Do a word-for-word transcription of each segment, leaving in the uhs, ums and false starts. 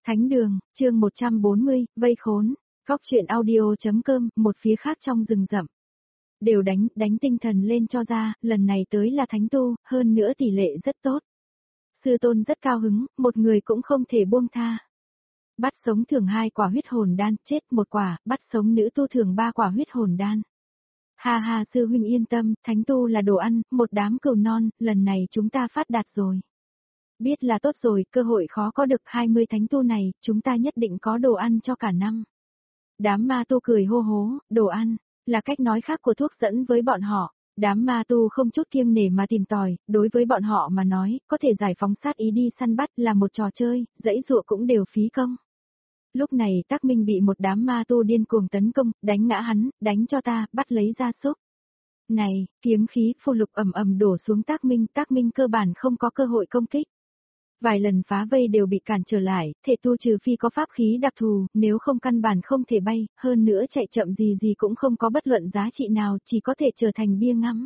Thánh đường, chương một trăm bốn mươi, vây khốn, góc truyện audio.com, một phía khác trong rừng rậm. Đều đánh, đánh tinh thần lên cho ra, lần này tới là thánh tu, hơn nữa tỷ lệ rất tốt. Sư tôn rất cao hứng, một người cũng không thể buông tha. Bắt sống thưởng hai quả huyết hồn đan, chết một quả, bắt sống nữ tu thưởng ba quả huyết hồn đan. Ha ha, sư huynh yên tâm, thánh tu là đồ ăn, một đám cừu non, lần này chúng ta phát đạt rồi. Biết là tốt rồi, cơ hội khó có được hai mươi thánh tu này, chúng ta nhất định có đồ ăn cho cả năm. Đám ma tu cười hô hố, đồ ăn, là cách nói khác của thuốc dẫn với bọn họ. Đám ma tu không chút kiêng nể mà tìm tòi, đối với bọn họ mà nói, có thể giải phóng sát ý đi săn bắt là một trò chơi, dãy dụa cũng đều phí công. Lúc này Tác Minh bị một đám ma tu điên cuồng tấn công, đánh ngã hắn, đánh cho ta, bắt lấy gia súc. Này, kiếm khí phù lục ầm ầm đổ xuống Tác Minh, Tác Minh cơ bản không có cơ hội công kích. Vài lần phá vây đều bị cản trở lại, thể tu trừ phi có pháp khí đặc thù, nếu không căn bản không thể bay, hơn nữa chạy chậm gì gì cũng không có bất luận giá trị nào, chỉ có thể trở thành bia ngắm.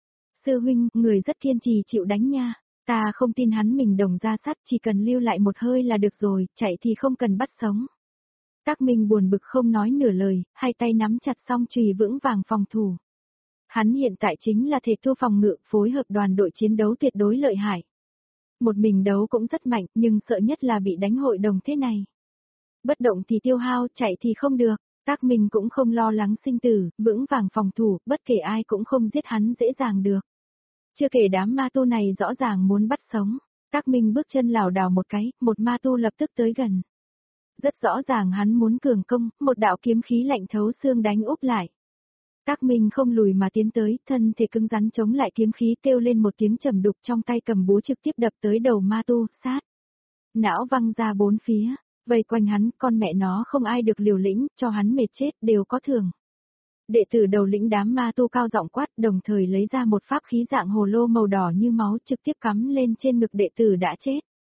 Sư huynh, người rất kiên trì chịu đánh nha, ta không tin hắn mình đồng ra sắt, chỉ cần lưu lại một hơi là được rồi, chạy thì không cần bắt sống. Tác Minh buồn bực không nói nửa lời, hai tay nắm chặt song chùy vững vàng phòng thủ. Hắn hiện tại chính là thể tu phòng ngự, phối hợp đoàn đội chiến đấu tuyệt đối lợi hại. Một mình đấu cũng rất mạnh, nhưng sợ nhất là bị đánh hội đồng thế này. Bất động thì tiêu hao, chạy thì không được, Tác Minh cũng không lo lắng sinh tử, vững vàng phòng thủ, bất kể ai cũng không giết hắn dễ dàng được. Chưa kể đám ma tu này rõ ràng muốn bắt sống, Tác Minh bước chân lảo đảo một cái, một ma tu lập tức tới gần. Rất rõ ràng hắn muốn cường công, một đạo kiếm khí lạnh thấu xương đánh úp lại. Tác Minh không lùi mà tiến tới, thân thể cứng rắn chống lại kiếm khí, kêu lên một tiếng trầm đục, trong tay cầm búa trực tiếp đập tới đầu ma tu, sát. Não văng ra bốn phía, vây quanh hắn, con mẹ nó không ai được liều lĩnh, cho hắn mệt chết, đều có thưởng. Đệ tử đầu lĩnh đám ma tu cao giọng quát, đồng thời lấy ra một pháp khí dạng hồ lô màu đỏ như máu, trực tiếp cắm lên trên ngực đệ tử đã chết.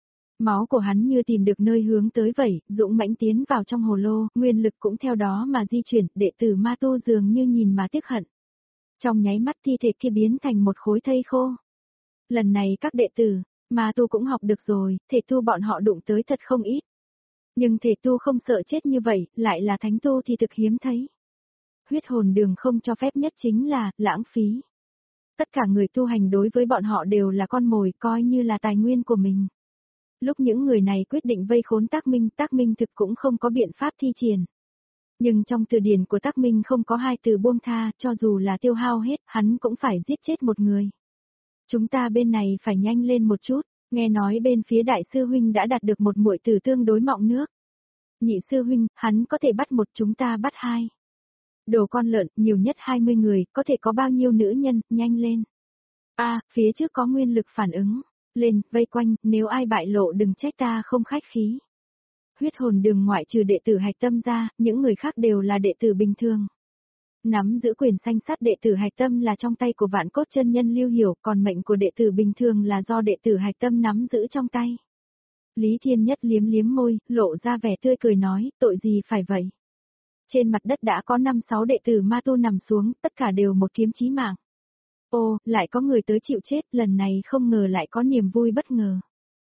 Máu của hắn như tìm được nơi hướng tới vậy, dũng mãnh tiến vào trong hồ lô, nguyên lực cũng theo đó mà di chuyển, đệ tử ma tu dường như nhìn mà tiếc hận. Trong nháy mắt thi thể kia biến thành một khối thây khô. Lần này các đệ tử, ma tu cũng học được rồi, thể tu bọn họ đụng tới thật không ít. Nhưng thể tu không sợ chết như vậy, lại là thánh tu thì thực hiếm thấy. Huyết hồn đường không cho phép nhất chính là, lãng phí. Tất cả người tu hành đối với bọn họ đều là con mồi, coi như là tài nguyên của mình. Lúc những người này quyết định vây khốn Tác Minh, Tác Minh thực cũng không có biện pháp thi triển. Nhưng trong từ điển của Tác Minh không có hai từ buông tha, cho dù là tiêu hao hết, hắn cũng phải giết chết một người. Chúng ta bên này phải nhanh lên một chút, nghe nói bên phía đại sư huynh đã đạt được một muội tử tương đối mọng nước. Nhị sư huynh, hắn có thể bắt một, chúng ta bắt hai. Đồ con lợn, nhiều nhất hai mươi người, có thể có bao nhiêu nữ nhân, nhanh lên. A, à, phía trước có nguyên lực phản ứng. Lên, vây quanh, nếu ai bại lộ đừng trách ta không khách khí. Huyết hồn đường ngoại trừ đệ tử hạch tâm ra, những người khác đều là đệ tử bình thường. Nắm giữ quyền sanh sát đệ tử hạch tâm là trong tay của Vạn Cốt chân nhân Lưu Hiểu, còn mệnh của đệ tử bình thường là do đệ tử hạch tâm nắm giữ trong tay. Lý Thiên Nhất liếm liếm môi, lộ ra vẻ tươi cười nói, tội gì phải vậy. Trên mặt đất đã có năm sáu đệ tử ma tu nằm xuống, tất cả đều một kiếm chí mạng. Ô, lại có người tới chịu chết, lần này không ngờ lại có niềm vui bất ngờ.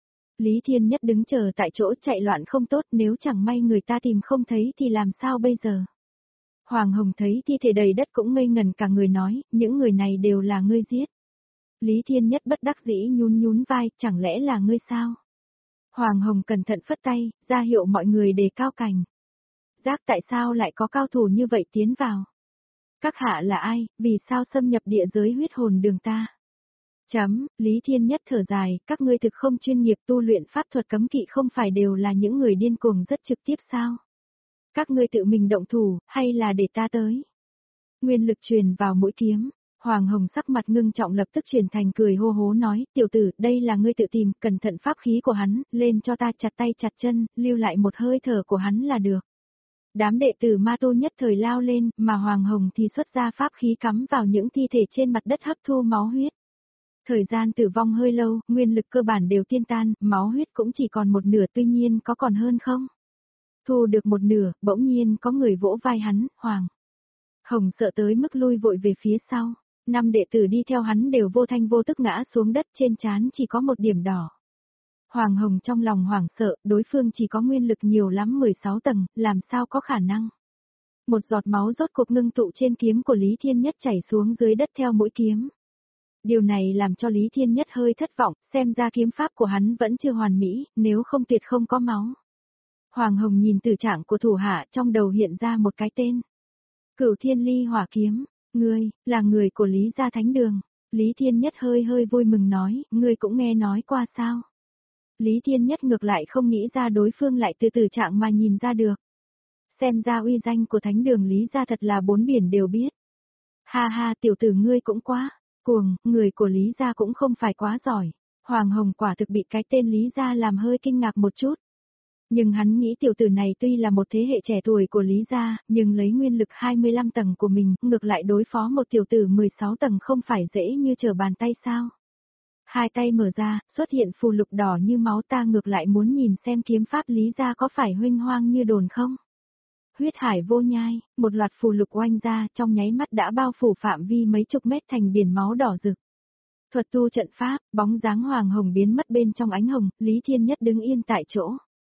Lý Thiên Nhất đứng chờ tại chỗ, chạy loạn không tốt, nếu chẳng may người ta tìm không thấy thì làm sao bây giờ. Hoàng Hồng thấy thi thể đầy đất cũng ngây ngần cả người nói, những người này đều là ngươi giết. Lý Thiên Nhất bất đắc dĩ nhún nhún vai, chẳng lẽ là ngươi sao? Hoàng Hồng cẩn thận phất tay, ra hiệu mọi người đề cao cảnh. Giác tại sao lại có cao thủ như vậy tiến vào? Các hạ là ai, vì sao xâm nhập địa giới huyết hồn đường ta? Chấm, Lý Thiên Nhất thở dài, các ngươi thực không chuyên nghiệp tu luyện pháp thuật cấm kỵ không phải đều là những người điên cuồng rất trực tiếp sao? Các ngươi tự mình động thủ, hay là để ta tới? Nguyên lực truyền vào mũi kiếm, Hoàng Hồng sắc mặt ngưng trọng lập tức truyền thành cười hô hố nói, tiểu tử, đây là ngươi tự tìm, cẩn thận pháp khí của hắn, lên cho ta chặt tay chặt chân, lưu lại một hơi thở của hắn là được. Đám đệ tử ma tu nhất thời lao lên, mà Hoàng Hồng thì xuất ra pháp khí cắm vào những thi thể trên mặt đất hấp thu máu huyết. Thời gian tử vong hơi lâu, nguyên lực cơ bản đều tiên tan, máu huyết cũng chỉ còn một nửa, tuy nhiên có còn hơn không? Thu được một nửa, bỗng nhiên có người vỗ vai hắn, Hoàng Hồng sợ tới mức lui vội về phía sau. Năm đệ tử đi theo hắn đều vô thanh vô tức ngã xuống đất, trên trán chỉ có một điểm đỏ. Hoàng Hồng trong lòng hoảng sợ, đối phương chỉ có nguyên lực nhiều lắm mười sáu tầng, làm sao có khả năng. Một giọt máu rốt cuộc ngưng tụ trên kiếm của Lý Thiên Nhất chảy xuống dưới đất theo mũi kiếm. Điều này làm cho Lý Thiên Nhất hơi thất vọng, xem ra kiếm pháp của hắn vẫn chưa hoàn mỹ, nếu không tuyệt không có máu. Hoàng Hồng nhìn tử trạng của thủ hạ, trong đầu hiện ra một cái tên. Cửu Thiên Ly Hỏa Kiếm, ngươi, là người của Lý gia Thánh Đường. Lý Thiên Nhất hơi hơi vui mừng nói, ngươi cũng nghe nói qua sao. Lý Thiên Nhất ngược lại không nghĩ ra đối phương lại từ tử trạng mà nhìn ra được. Xem ra uy danh của Thánh Đường Lý gia thật là bốn biển đều biết. Ha ha, tiểu tử ngươi cũng quá cuồng, người của Lý gia cũng không phải quá giỏi. Hoàng Hồng quả thực bị cái tên Lý gia làm hơi kinh ngạc một chút. Nhưng hắn nghĩ tiểu tử này tuy là một thế hệ trẻ tuổi của Lý gia, nhưng lấy nguyên lực hai mươi lăm tầng của mình, ngược lại đối phó một tiểu tử mười sáu tầng không phải dễ như trở bàn tay sao. Hai tay mở ra, xuất hiện phù lục đỏ như máu, ta ngược lại muốn nhìn xem kiếm pháp Lý gia có phải huênh hoang như đồn không. Huyết hải vô nhai, một loạt phù lục oanh ra, trong nháy mắt đã bao phủ phạm vi mấy chục mét thành biển máu đỏ rực. Thuật tu trận pháp, bóng dáng Hoàng Hồng biến mất bên trong ánh hồng, Lý Thiên Nhất đứng yên tại chỗ.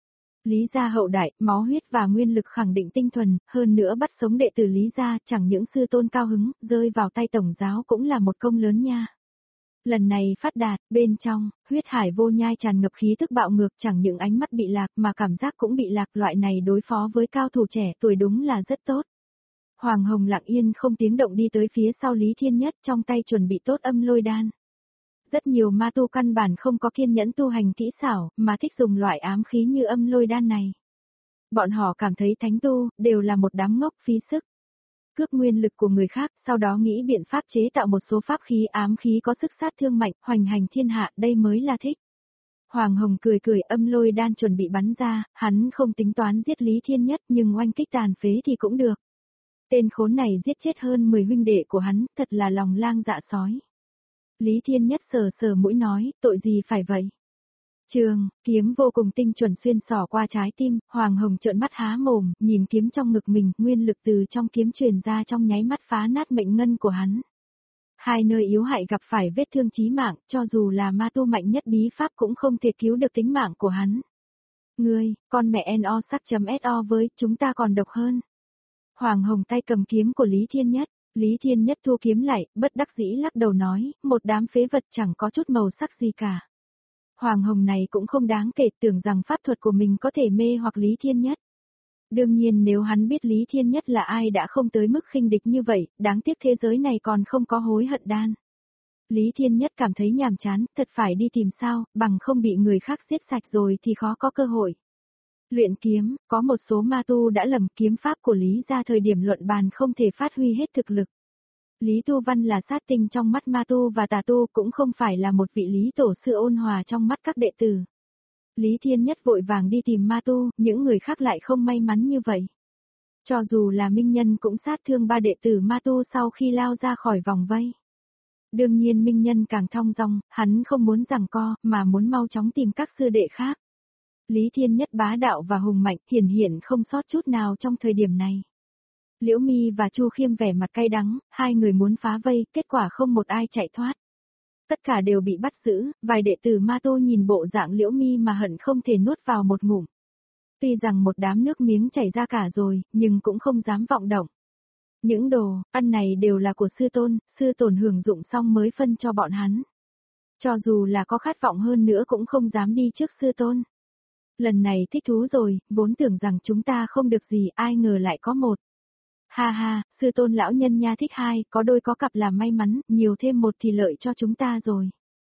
Lý gia hậu đại, máu huyết và nguyên lực khẳng định tinh thuần, hơn nữa bắt sống đệ tử Lý gia, chẳng những sư tôn cao hứng, rơi vào tay tổng giáo cũng là một công lớn nha. Lần này phát đạt, bên trong, huyết hải vô nhai tràn ngập khí tức bạo ngược, chẳng những ánh mắt bị lạc mà cảm giác cũng bị lạc, loại này đối phó với cao thủ trẻ tuổi đúng là rất tốt. Hoàng Hồng lặng yên không tiếng động đi tới phía sau Lý Thiên Nhất, trong tay chuẩn bị tốt âm lôi đan. Rất nhiều ma tu căn bản không có kiên nhẫn tu hành kỹ xảo, mà thích dùng loại ám khí như âm lôi đan này. Bọn họ cảm thấy thánh tu, đều là một đám ngốc phí sức. Cướp nguyên lực của người khác, sau đó nghĩ biện pháp chế tạo một số pháp khí ám khí có sức sát thương mạnh, hoành hành thiên hạ, đây mới là thích. Hoàng Hồng cười cười, âm lôi đan chuẩn bị bắn ra, hắn không tính toán giết Lý Thiên Nhất nhưng oanh kích tàn phế thì cũng được. Tên khốn này giết chết hơn mười huynh đệ của hắn, thật là lòng lang dạ sói. Lý Thiên Nhất sờ sờ mũi nói, tội gì phải vậy? Trường, kiếm vô cùng tinh chuẩn xuyên xỏ qua trái tim, Hoàng Hồng trợn mắt há mồm, nhìn kiếm trong ngực mình, nguyên lực từ trong kiếm truyền ra trong nháy mắt phá nát mệnh ngân của hắn. Hai nơi yếu hại gặp phải vết thương chí mạng, cho dù là ma tu mạnh nhất bí pháp cũng không thể cứu được tính mạng của hắn. Ngươi, con mẹ no sắc chấm so với chúng ta còn độc hơn. Hoàng Hồng tay cầm kiếm của Lý Thiên Nhất. Lý Thiên Nhất thu kiếm lại, bất đắc dĩ lắc đầu nói, một đám phế vật chẳng có chút màu sắc gì cả. Hoàng Hồng này cũng không đáng kể, tưởng rằng pháp thuật của mình có thể mê hoặc Lý Thiên Nhất. Đương nhiên nếu hắn biết Lý Thiên Nhất là ai đã không tới mức khinh địch như vậy, đáng tiếc thế giới này còn không có hối hận đan. Lý Thiên Nhất cảm thấy nhàm chán, thật phải đi tìm sao, bằng không bị người khác giết sạch rồi thì khó có cơ hội. Luyện kiếm, có một số ma tu đã lầm kiếm pháp của Lý ra thời điểm luận bàn không thể phát huy hết thực lực. Lý Tu Văn là sát tinh trong mắt ma tu và tà tu, cũng không phải là một vị Lý Tổ sư ôn hòa trong mắt các đệ tử. Lý Thiên Nhất vội vàng đi tìm ma tu, những người khác lại không may mắn như vậy. Cho dù là Minh Nhân cũng sát thương ba đệ tử ma tu sau khi lao ra khỏi vòng vây. Đương nhiên Minh Nhân càng thong dong, hắn không muốn giằng co, mà muốn mau chóng tìm các sư đệ khác. Lý Thiên Nhất bá đạo và hùng mạnh, hiển hiện không sót chút nào trong thời điểm này. Liễu Mi và Chu Khiêm vẻ mặt cay đắng, hai người muốn phá vây, kết quả không một ai chạy thoát. Tất cả đều bị bắt giữ, vài đệ tử ma tu nhìn bộ dạng Liễu Mi mà hận không thể nuốt vào một ngụm. Tuy rằng một đám nước miếng chảy ra cả rồi, nhưng cũng không dám vọng động. Những đồ ăn này đều là của sư tôn, sư tổn hưởng dụng xong mới phân cho bọn hắn. Cho dù là có khát vọng hơn nữa cũng không dám đi trước sư tôn. Lần này thích thú rồi, vốn tưởng rằng chúng ta không được gì, ai ngờ lại có một. Ha ha, sư tôn lão nhân nha, thích hai, có đôi có cặp là may mắn, nhiều thêm một thì lợi cho chúng ta rồi.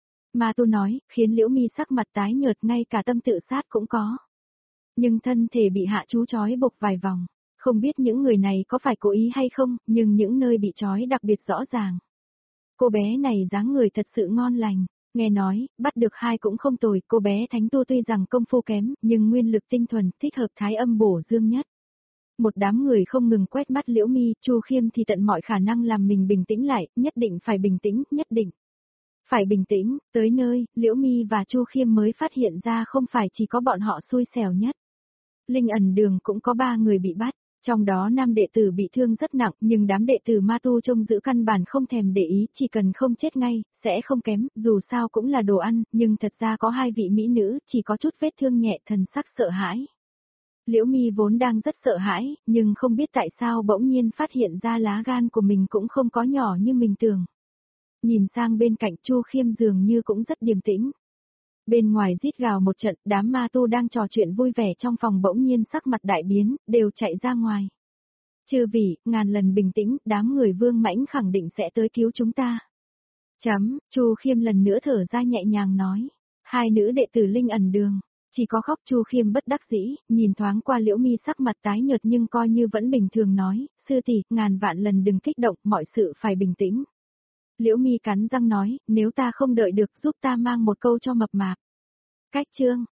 Ma tu nói, khiến Liễu Mi sắc mặt tái nhợt, ngay cả tâm tự sát cũng có. Nhưng thân thể bị hạ chú trói buộc vài vòng, không biết những người này có phải cố ý hay không, nhưng những nơi bị trói đặc biệt rõ ràng. Cô bé này dáng người thật sự ngon lành. Nghe nói, bắt được hai cũng không tồi, cô bé thánh tu tuy rằng công phu kém, nhưng nguyên lực tinh thuần, thích hợp thái âm bổ dương nhất. Một đám người không ngừng quét mắt Liễu Mi, Chu Khiêm thì tận mọi khả năng làm mình bình tĩnh lại, nhất định phải bình tĩnh, nhất định. Phải bình tĩnh, tới nơi, Liễu Mi và Chu Khiêm mới phát hiện ra không phải chỉ có bọn họ xui xẻo nhất. Linh ẩn đường cũng có ba người bị bắt, Trong đó nam đệ tử bị thương rất nặng, nhưng đám đệ tử ma tu trông giữ căn bản không thèm để ý, chỉ cần không chết ngay, sẽ không kém, dù sao cũng là đồ ăn, nhưng thật ra có hai vị mỹ nữ, chỉ có chút vết thương nhẹ, thần sắc sợ hãi. Liễu Mi vốn đang rất sợ hãi, nhưng không biết tại sao bỗng nhiên phát hiện ra lá gan của mình cũng không có nhỏ như mình tưởng. Nhìn sang bên cạnh Chu Khiêm dường như cũng rất điềm tĩnh. Bên ngoài rít gào một trận, đám ma tu đang trò chuyện vui vẻ trong phòng bỗng nhiên sắc mặt đại biến, đều chạy ra ngoài. Chư vị, ngàn lần bình tĩnh, đám người Vương Mãnh khẳng định sẽ tới cứu chúng ta. Chấm, Chu Khiêm lần nữa thở ra nhẹ nhàng nói. Hai nữ đệ tử Linh Ẩn Đường, chỉ có khóc. Chu Khiêm bất đắc dĩ, nhìn thoáng qua Liễu Mi sắc mặt tái nhợt nhưng coi như vẫn bình thường nói, sư tỷ, ngàn vạn lần đừng kích động, mọi sự phải bình tĩnh. Liễu Mi cắn răng nói, nếu ta không đợi được giúp ta mang một câu cho mập mạp. Cách chương